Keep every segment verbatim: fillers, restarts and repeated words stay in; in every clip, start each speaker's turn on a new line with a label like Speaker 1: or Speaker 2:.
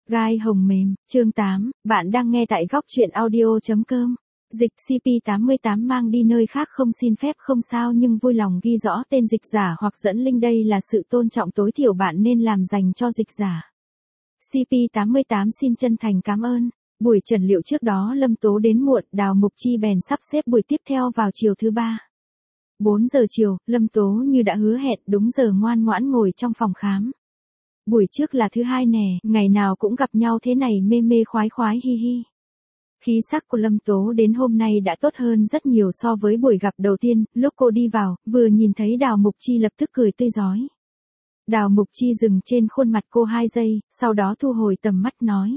Speaker 1: Gai hồng mềm, chương tám, bạn đang nghe tại góc truyện audio.com. Dịch xê pê tám mươi tám mang đi nơi khác không xin phép không sao nhưng vui lòng ghi rõ tên dịch giả hoặc dẫn link, đây là sự tôn trọng tối thiểu bạn nên làm dành cho dịch giả. xê pê tám mươi tám xin chân thành cảm ơn. Buổi trần liệu trước đó Lâm Tố đến muộn, Đào Mục Chi bèn sắp xếp buổi tiếp theo vào chiều thứ ba. bốn giờ chiều, Lâm Tố như đã hứa hẹn đúng giờ ngoan ngoãn ngồi trong phòng khám. Buổi trước là thứ hai nè, ngày nào cũng gặp nhau thế này mê mê khoái khoái hi hi. Khí sắc của Lâm Tố đến hôm nay đã tốt hơn rất nhiều so với buổi gặp đầu tiên, lúc cô đi vào, vừa nhìn thấy Đào Mục Chi lập tức cười tươi rói. Đào Mục Chi dừng trên khuôn mặt cô hai giây, sau đó thu hồi tầm mắt nói.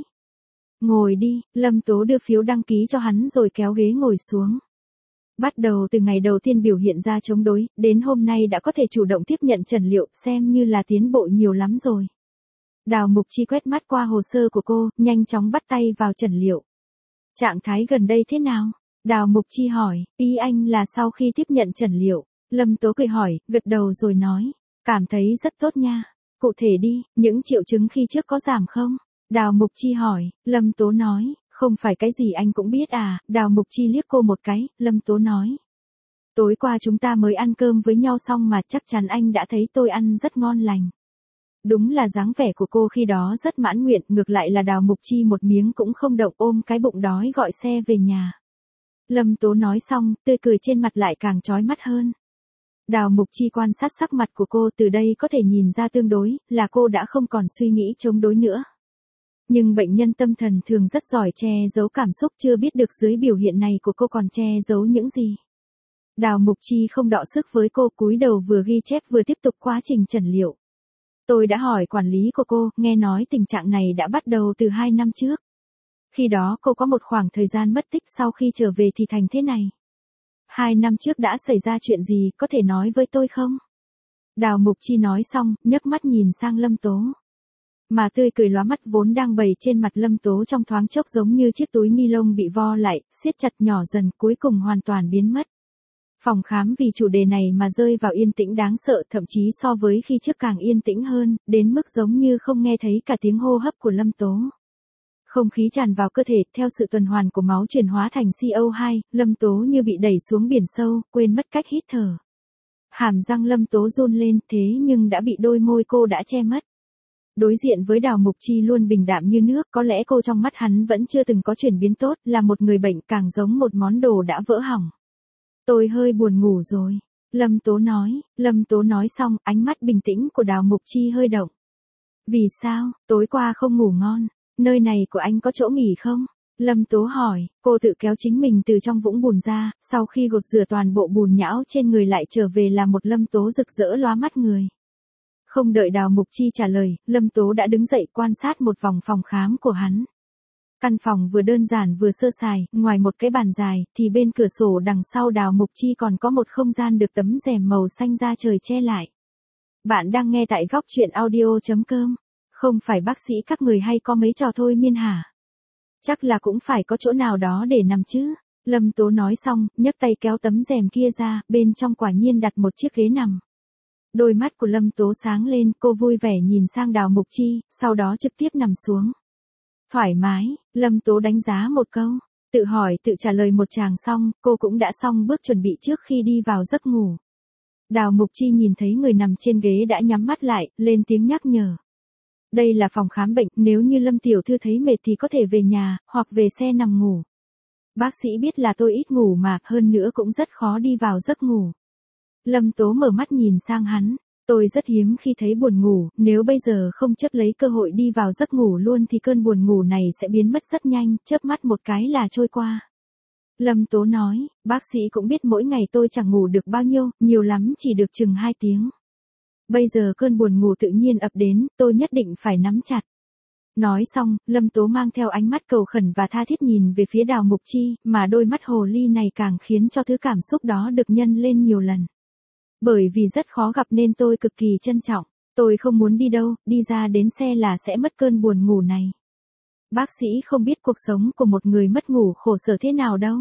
Speaker 1: Ngồi đi, Lâm Tố đưa phiếu đăng ký cho hắn rồi kéo ghế ngồi xuống. Bắt đầu từ ngày đầu tiên biểu hiện ra chống đối, đến hôm nay đã có thể chủ động tiếp nhận trần liệu, xem như là tiến bộ nhiều lắm rồi. Đào Mục Chi quét mắt qua hồ sơ của cô, nhanh chóng bắt tay vào trần liệu. Trạng thái gần đây thế nào? Đào Mục Chi hỏi, ý anh là sau khi tiếp nhận trần liệu. Lâm Tố cười hỏi, gật đầu rồi nói, cảm thấy rất tốt nha. Cụ thể đi, những triệu chứng khi trước có giảm không? Đào Mục Chi hỏi, Lâm Tố nói, không phải cái gì anh cũng biết à. Đào Mục Chi liếc cô một cái, Lâm Tố nói. Tối qua chúng ta mới ăn cơm với nhau xong mà chắc chắn anh đã thấy tôi ăn rất ngon lành. Đúng là dáng vẻ của cô khi đó rất mãn nguyện, ngược lại là Đào Mục Chi một miếng cũng không động ôm cái bụng đói gọi xe về nhà. Lâm Tố nói xong, tươi cười trên mặt lại càng chói mắt hơn. Đào Mục Chi quan sát sắc mặt của cô, từ đây có thể nhìn ra tương đối, là cô đã không còn suy nghĩ chống đối nữa. Nhưng bệnh nhân tâm thần thường rất giỏi che giấu cảm xúc, chưa biết được dưới biểu hiện này của cô còn che giấu những gì. Đào Mục Chi không đọ sức với cô, cúi đầu vừa ghi chép vừa tiếp tục quá trình trần liệu. Tôi đã hỏi quản lý của cô, nghe nói tình trạng này đã bắt đầu từ hai năm trước. Khi đó cô có một khoảng thời gian mất tích, sau khi trở về thì thành thế này. Hai năm trước đã xảy ra chuyện gì, có thể nói với tôi không? Đào Mục Chi nói xong, nhấc mắt nhìn sang Lâm Tố. Mà tươi cười lóa mắt vốn đang bày trên mặt Lâm Tố trong thoáng chốc giống như chiếc túi ni lông bị vo lại, siết chặt nhỏ dần, cuối cùng hoàn toàn biến mất. Phòng khám vì chủ đề này mà rơi vào yên tĩnh đáng sợ, thậm chí so với khi trước càng yên tĩnh hơn, đến mức giống như không nghe thấy cả tiếng hô hấp của Lâm Tố. Không khí tràn vào cơ thể, theo sự tuần hoàn của máu chuyển hóa thành xê o hai, Lâm Tố như bị đẩy xuống biển sâu, quên mất cách hít thở. Hàm răng Lâm Tố run lên, thế nhưng đã bị đôi môi cô đã che mất. Đối diện với Đào Mục Chi luôn bình đạm như nước, có lẽ cô trong mắt hắn vẫn chưa từng có chuyển biến tốt, là một người bệnh càng giống một món đồ đã vỡ hỏng. Tôi hơi buồn ngủ rồi. Lâm Tố nói, Lâm Tố nói xong, ánh mắt bình tĩnh của Đào Mục Chi hơi động. Vì sao, tối qua không ngủ ngon, nơi này của anh có chỗ nghỉ không? Lâm Tố hỏi, cô tự kéo chính mình từ trong vũng bùn ra, sau khi gột rửa toàn bộ bùn nhão trên người lại trở về là một Lâm Tố rực rỡ lóa mắt người. Không đợi Đào Mục Chi trả lời, Lâm Tố đã đứng dậy quan sát một vòng phòng khám của hắn. Căn phòng vừa đơn giản vừa sơ sài, ngoài một cái bàn dài, thì bên cửa sổ đằng sau Đào Mục Chi còn có một không gian được tấm rèm màu xanh da trời che lại. Bạn đang nghe tại góc truyện audio.com. Không phải bác sĩ các người hay có mấy trò thôi miên hả? Chắc là cũng phải có chỗ nào đó để nằm chứ. Lâm Tố nói xong, nhấc tay kéo tấm rèm kia ra, bên trong quả nhiên đặt một chiếc ghế nằm. Đôi mắt của Lâm Tố sáng lên, cô vui vẻ nhìn sang Đào Mục Chi, sau đó trực tiếp nằm xuống. Thoải mái, Lâm Tố đánh giá một câu, tự hỏi tự trả lời một tràng xong, cô cũng đã xong bước chuẩn bị trước khi đi vào giấc ngủ. Đào Mục Chi nhìn thấy người nằm trên ghế đã nhắm mắt lại, lên tiếng nhắc nhở. Đây là phòng khám bệnh, nếu như Lâm tiểu thư thấy mệt thì có thể về nhà, hoặc về xe nằm ngủ. Bác sĩ biết là tôi ít ngủ mà, hơn nữa cũng rất khó đi vào giấc ngủ. Lâm Tố mở mắt nhìn sang hắn. Tôi rất hiếm khi thấy buồn ngủ, nếu bây giờ không chấp lấy cơ hội đi vào giấc ngủ luôn thì cơn buồn ngủ này sẽ biến mất rất nhanh, chớp mắt một cái là trôi qua. Lâm Tố nói, bác sĩ cũng biết mỗi ngày tôi chẳng ngủ được bao nhiêu, nhiều lắm chỉ được chừng hai tiếng. Bây giờ cơn buồn ngủ tự nhiên ập đến, tôi nhất định phải nắm chặt. Nói xong, Lâm Tố mang theo ánh mắt cầu khẩn và tha thiết nhìn về phía Đào Mục Chi, mà đôi mắt hồ ly này càng khiến cho thứ cảm xúc đó được nhân lên nhiều lần. Bởi vì rất khó gặp nên tôi cực kỳ trân trọng, tôi không muốn đi đâu, đi ra đến xe là sẽ mất cơn buồn ngủ này. Bác sĩ không biết cuộc sống của một người mất ngủ khổ sở thế nào đâu.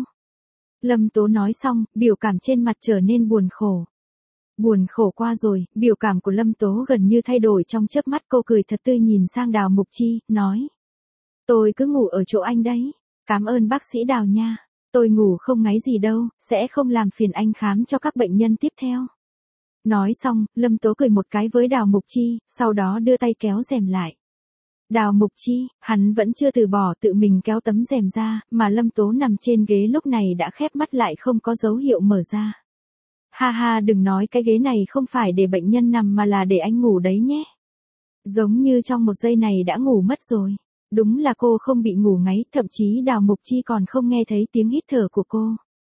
Speaker 1: Lâm Tố nói xong, biểu cảm trên mặt trở nên buồn khổ. Buồn khổ qua rồi, biểu cảm của Lâm Tố gần như thay đổi trong chớp mắt, cô cười thật tươi nhìn sang Đào Mục Chi, nói. Tôi cứ ngủ ở chỗ anh đấy. Cảm ơn bác sĩ Đào nha. Tôi ngủ không ngáy gì đâu, sẽ không làm phiền anh khám cho các bệnh nhân tiếp theo. Nói xong, Lâm Tố cười một cái với Đào Mục Chi, sau đó đưa tay kéo rèm lại. Đào Mục Chi, hắn vẫn chưa từ bỏ tự mình kéo tấm rèm ra, mà Lâm Tố nằm trên ghế lúc này đã khép mắt lại không có dấu hiệu mở ra. Ha ha, đừng nói cái ghế này không phải để bệnh nhân nằm mà là để anh ngủ đấy nhé. Giống như trong một giây này đã ngủ mất rồi. Đúng là cô không bị ngủ ngáy, thậm chí Đào Mục Chi còn không nghe thấy tiếng hít thở của cô.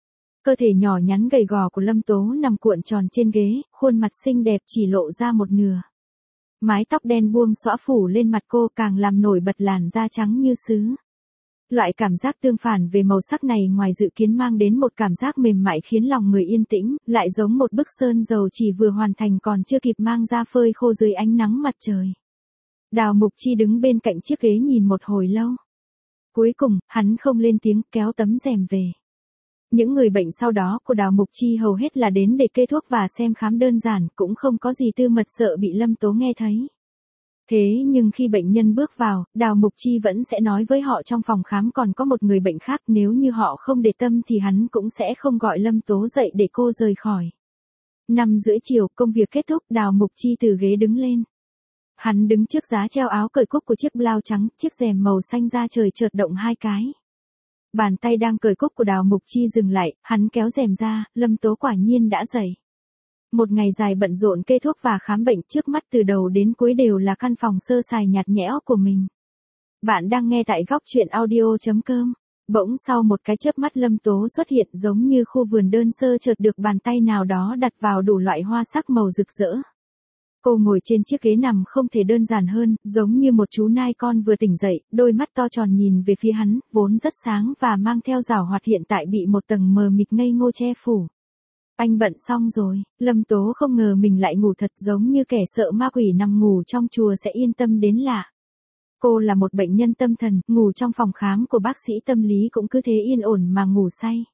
Speaker 1: Cơ thể nhỏ nhắn gầy gò của Lâm Tố nằm cuộn tròn trên ghế, khuôn mặt xinh đẹp chỉ lộ ra một nửa. Mái tóc đen buông xõa phủ lên mặt cô càng làm nổi bật làn da trắng như sứ. Loại cảm giác tương phản về màu sắc này ngoài dự kiến mang đến một cảm giác mềm mại khiến lòng người yên tĩnh, lại giống một bức sơn dầu chỉ vừa hoàn thành còn chưa kịp mang ra phơi khô dưới ánh nắng mặt trời. Đào Mục Chi đứng bên cạnh chiếc ghế nhìn một hồi lâu. Cuối cùng, hắn không lên tiếng kéo tấm rèm về. Những người bệnh sau đó của Đào Mục Chi hầu hết là đến để kê thuốc và xem khám đơn giản, cũng không có gì tư mật sợ bị Lâm Tố nghe thấy. Thế nhưng khi bệnh nhân bước vào, Đào Mục Chi vẫn sẽ nói với họ trong phòng khám còn có một người bệnh khác, nếu như họ không để tâm thì hắn cũng sẽ không gọi Lâm Tố dậy để cô rời khỏi. Năm rưỡi chiều, công việc kết thúc, Đào Mục Chi từ ghế đứng lên. Hắn đứng trước giá treo áo cởi cúc của chiếc blouse trắng, chiếc rèm màu xanh da trời chợt động hai cái. Bàn tay đang cởi cúc của Đào Mục Chi dừng lại, hắn kéo rèm ra, Lâm Tố quả nhiên đã dậy. Một ngày dài bận rộn kê thuốc và khám bệnh, trước mắt từ đầu đến cuối đều là căn phòng sơ sài nhạt nhẽo của mình. Bạn đang nghe tại góc truyện audio chấm com. Bỗng sau một cái chớp mắt Lâm Tố xuất hiện giống như khu vườn đơn sơ chợt được bàn tay nào đó đặt vào đủ loại hoa sắc màu rực rỡ. Cô ngồi trên chiếc ghế nằm không thể đơn giản hơn, giống như một chú nai con vừa tỉnh dậy, đôi mắt to tròn nhìn về phía hắn, vốn rất sáng và mang theo giảo hoạt hiện tại bị một tầng mờ mịt ngây ngô che phủ. Anh bận xong rồi, Lâm Tố không ngờ mình lại ngủ thật, giống như kẻ sợ ma quỷ nằm ngủ trong chùa sẽ yên tâm đến lạ. Cô là một bệnh nhân tâm thần, ngủ trong phòng khám của bác sĩ tâm lý cũng cứ thế yên ổn mà ngủ say.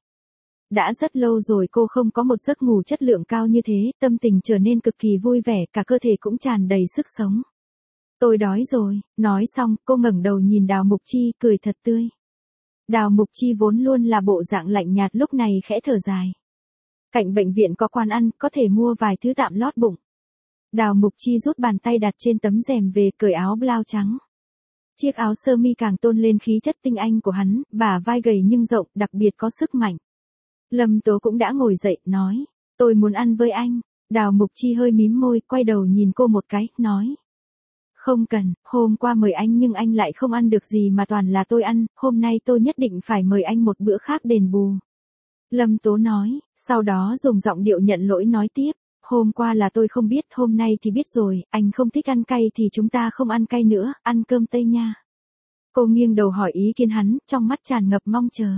Speaker 1: Đã rất lâu rồi cô không có một giấc ngủ chất lượng cao như thế, tâm tình trở nên cực kỳ vui vẻ, cả cơ thể cũng tràn đầy sức sống. Tôi đói rồi, nói xong, cô ngẩng đầu nhìn Đào Mục Chi, cười thật tươi. Đào Mục Chi vốn luôn là bộ dạng lạnh nhạt lúc này khẽ thở dài. Cạnh bệnh viện có quán ăn, có thể mua vài thứ tạm lót bụng. Đào Mục Chi rút bàn tay đặt trên tấm rèm về, cởi áo blouse trắng. Chiếc áo sơ mi càng tôn lên khí chất tinh anh của hắn, bả vai gầy nhưng rộng, đặc biệt có sức mạnh. Lâm Tố cũng đã ngồi dậy, nói, tôi muốn ăn với anh. Đào Mục Chi hơi mím môi, quay đầu nhìn cô một cái, nói. Không cần, hôm qua mời anh nhưng anh lại không ăn được gì mà toàn là tôi ăn, hôm nay tôi nhất định phải mời anh một bữa khác đền bù. Lâm Tố nói, sau đó dùng giọng điệu nhận lỗi nói tiếp, hôm qua là tôi không biết, hôm nay thì biết rồi, anh không thích ăn cay thì chúng ta không ăn cay nữa, ăn cơm Tây nha. Cô nghiêng đầu hỏi ý kiến hắn, trong mắt tràn ngập mong chờ.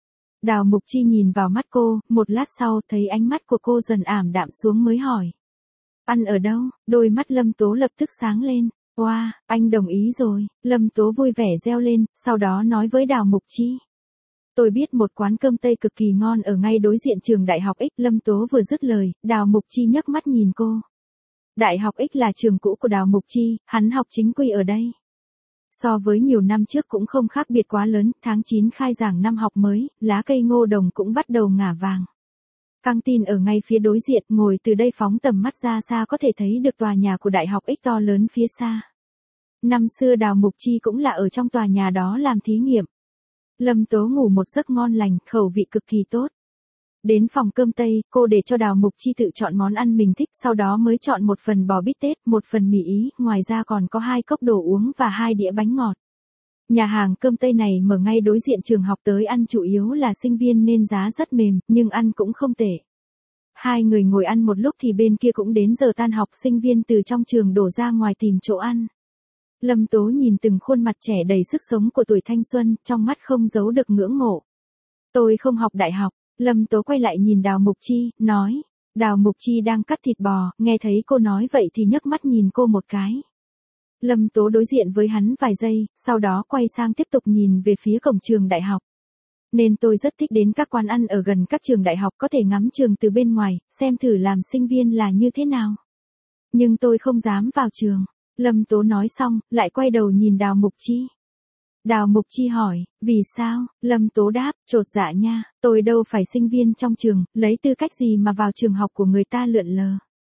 Speaker 1: Đào Mục Chi nhìn vào mắt cô, một lát sau thấy ánh mắt của cô dần ảm đạm xuống mới hỏi. Ăn ở đâu? Đôi mắt Lâm Tố lập tức sáng lên. Wow, anh đồng ý rồi. Lâm Tố vui vẻ reo lên, sau đó nói với Đào Mục Chi. Tôi biết một quán cơm Tây cực kỳ ngon ở ngay đối diện trường Đại học X. Lâm Tố vừa dứt lời, Đào Mục Chi nhấc mắt nhìn cô. Đại học X là trường cũ của Đào Mục Chi, hắn học chính quy ở đây. So với nhiều năm trước cũng không khác biệt quá lớn, tháng chín khai giảng năm học mới, lá cây ngô đồng cũng bắt đầu ngả vàng. Căng tin ở ngay phía đối diện, ngồi từ đây phóng tầm mắt ra xa có thể thấy được tòa nhà của Đại học X to lớn phía xa. Năm xưa Đào Mục Chi cũng là ở trong tòa nhà đó làm thí nghiệm. Lâm Tố ngủ một giấc ngon lành, khẩu vị cực kỳ tốt. Đến phòng cơm Tây, cô để cho Đào Mục Chi tự chọn món ăn mình thích, sau đó mới chọn một phần bò bít tết, một phần mì ý, ngoài ra còn có hai cốc đồ uống và hai đĩa bánh ngọt. Nhà hàng cơm Tây này mở ngay đối diện trường học, tới ăn chủ yếu là sinh viên nên giá rất mềm, nhưng ăn cũng không tệ. Hai người ngồi ăn một lúc thì bên kia cũng đến giờ tan học, sinh viên từ trong trường đổ ra ngoài tìm chỗ ăn. Lâm Tố nhìn từng khuôn mặt trẻ đầy sức sống của tuổi thanh xuân, trong mắt không giấu được ngưỡng mộ. Tôi không học đại học. Lâm Tố quay lại nhìn Đào Mục Chi, nói. Đào Mục Chi đang cắt thịt bò, nghe thấy cô nói vậy thì nhấc mắt nhìn cô một cái. Lâm Tố đối diện với hắn vài giây, sau đó quay sang tiếp tục nhìn về phía cổng trường đại học. Nên tôi rất thích đến các quán ăn ở gần các trường đại học, có thể ngắm trường từ bên ngoài, xem thử làm sinh viên là như thế nào. Nhưng tôi không dám vào trường. Lâm Tố nói xong, lại quay đầu nhìn Đào Mục Chi. Đào Mục Chi hỏi, vì sao? Lâm Tố đáp, chột dạ nha, tôi đâu phải sinh viên trong trường, lấy tư cách gì mà vào trường học của người ta lượn lờ.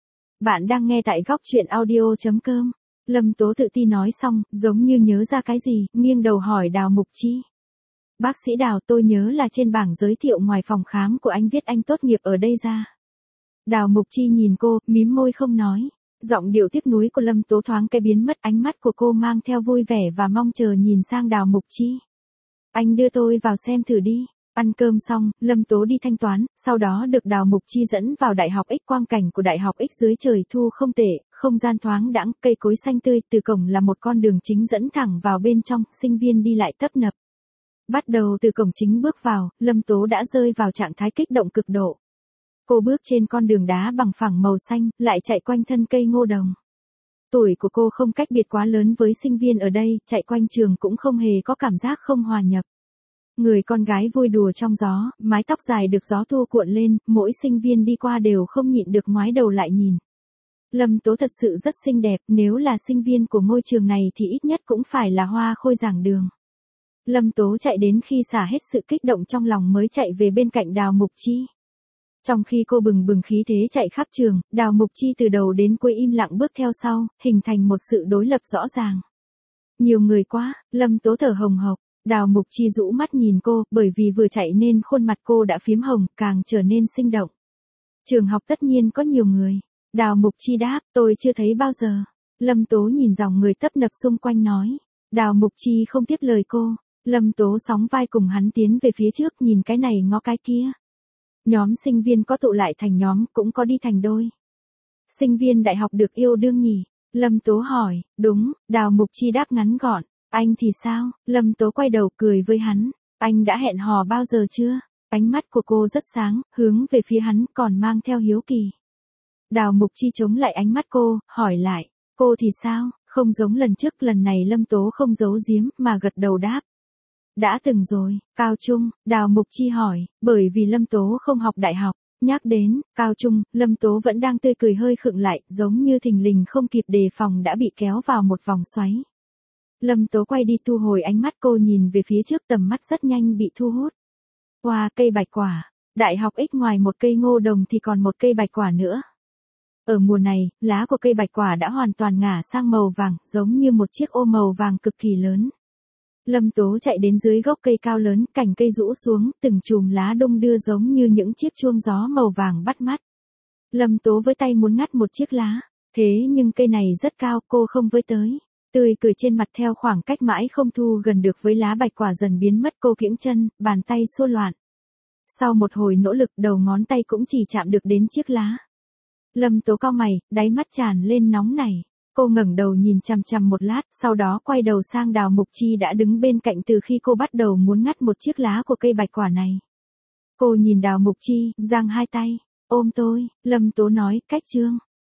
Speaker 1: Bạn đang nghe tại góc chuyện audio.com. Lâm Tố tự ti nói xong, giống như nhớ ra cái gì, nghiêng đầu hỏi Đào Mục Chi. Bác sĩ Đào, tôi nhớ là trên bảng giới thiệu ngoài phòng khám của anh viết anh tốt nghiệp ở đây ra. Đào Mục Chi nhìn cô, mím môi không nói. Giọng điệu tiếc nuối của Lâm Tố thoáng cái biến mất, ánh mắt của cô mang theo vui vẻ và mong chờ nhìn sang Đào Mục Chi. Anh đưa tôi vào xem thử đi. Ăn cơm xong, Lâm Tố đi thanh toán, sau đó được Đào Mục Chi dẫn vào Đại học X. Quang cảnh của Đại học X dưới trời thu không tệ, không gian thoáng đãng, cây cối xanh tươi, từ cổng là một con đường chính dẫn thẳng vào bên trong, sinh viên đi lại tấp nập. Bắt đầu từ cổng chính bước vào, Lâm Tố đã rơi vào trạng thái kích động cực độ. Cô bước trên con đường đá bằng phẳng màu xanh, lại chạy quanh thân cây ngô đồng. Tuổi của cô không cách biệt quá lớn với sinh viên ở đây, chạy quanh trường cũng không hề có cảm giác không hòa nhập. Người con gái vui đùa trong gió, mái tóc dài được gió thu cuộn lên, mỗi sinh viên đi qua đều không nhịn được ngoái đầu lại nhìn. Lâm Tố thật sự rất xinh đẹp, nếu là sinh viên của ngôi trường này thì ít nhất cũng phải là hoa khôi giảng đường. Lâm Tố chạy đến khi xả hết sự kích động trong lòng mới chạy về bên cạnh Đào Mục Chi. Trong khi cô bừng bừng khí thế chạy khắp trường, Đào Mục Chi từ đầu đến cuối im lặng bước theo sau, hình thành một sự đối lập rõ ràng. Nhiều người quá, Lâm Tố thở hồng hộc. Đào Mục Chi rũ mắt nhìn cô, bởi vì vừa chạy nên khuôn mặt cô đã phím hồng, càng trở nên sinh động. Trường học tất nhiên có nhiều người. Đào Mục Chi đáp, tôi chưa thấy bao giờ. Lâm Tố nhìn dòng người tấp nập xung quanh nói. Đào Mục Chi không tiếp lời cô. Lâm Tố sóng vai cùng hắn tiến về phía trước, nhìn cái này ngó cái kia. Nhóm sinh viên có tụ lại thành nhóm, cũng có đi thành đôi. Sinh viên đại học được yêu đương nhỉ? Lâm Tố hỏi. Đúng, Đào Mục Chi đáp ngắn gọn. Anh thì sao? Lâm Tố quay đầu cười với hắn. Anh đã hẹn hò bao giờ chưa? Ánh mắt của cô rất sáng, hướng về phía hắn, còn mang theo hiếu kỳ. Đào Mục Chi chống lại ánh mắt cô, hỏi lại. Cô thì sao? Không giống lần trước, lần này Lâm Tố không giấu giếm, mà gật đầu đáp. Đã từng rồi, cao trung, Đào Mục Chi hỏi, bởi vì Lâm Tố không học đại học. Nhắc đến, cao trung, Lâm Tố vẫn đang tươi cười hơi khựng lại, giống như thình lình không kịp đề phòng đã bị kéo vào một vòng xoáy. Lâm Tố quay đi thu hồi ánh mắt, cô nhìn về phía trước, tầm mắt rất nhanh bị thu hút. Wow, cây bạch quả. Đại học X ngoài một cây ngô đồng thì còn một cây bạch quả nữa. Ở mùa này, lá của cây bạch quả đã hoàn toàn ngả sang màu vàng, giống như một chiếc ô màu vàng cực kỳ lớn. Lâm Tố chạy đến dưới gốc cây cao lớn, cành cây rũ xuống, từng chùm lá đung đưa giống như những chiếc chuông gió màu vàng bắt mắt. Lâm Tố với tay muốn ngắt một chiếc lá, thế nhưng cây này rất cao, cô không với tới. Tươi cười trên mặt theo khoảng cách mãi không thu gần được với lá bạch quả dần biến mất, cô kiễng chân, bàn tay xô loạn. Sau một hồi nỗ lực, đầu ngón tay cũng chỉ chạm được đến chiếc lá. Lâm Tố cau mày, đáy mắt tràn lên nóng nảy. Cô ngẩng đầu nhìn chằm chằm một lát, sau đó quay đầu sang Đào Mục Chi đã đứng bên cạnh từ khi cô bắt đầu muốn ngắt một chiếc lá của cây bạch quả này. Cô nhìn Đào Mục Chi, giang hai tay, ôm tôi, Lâm Tố nói, cách chương.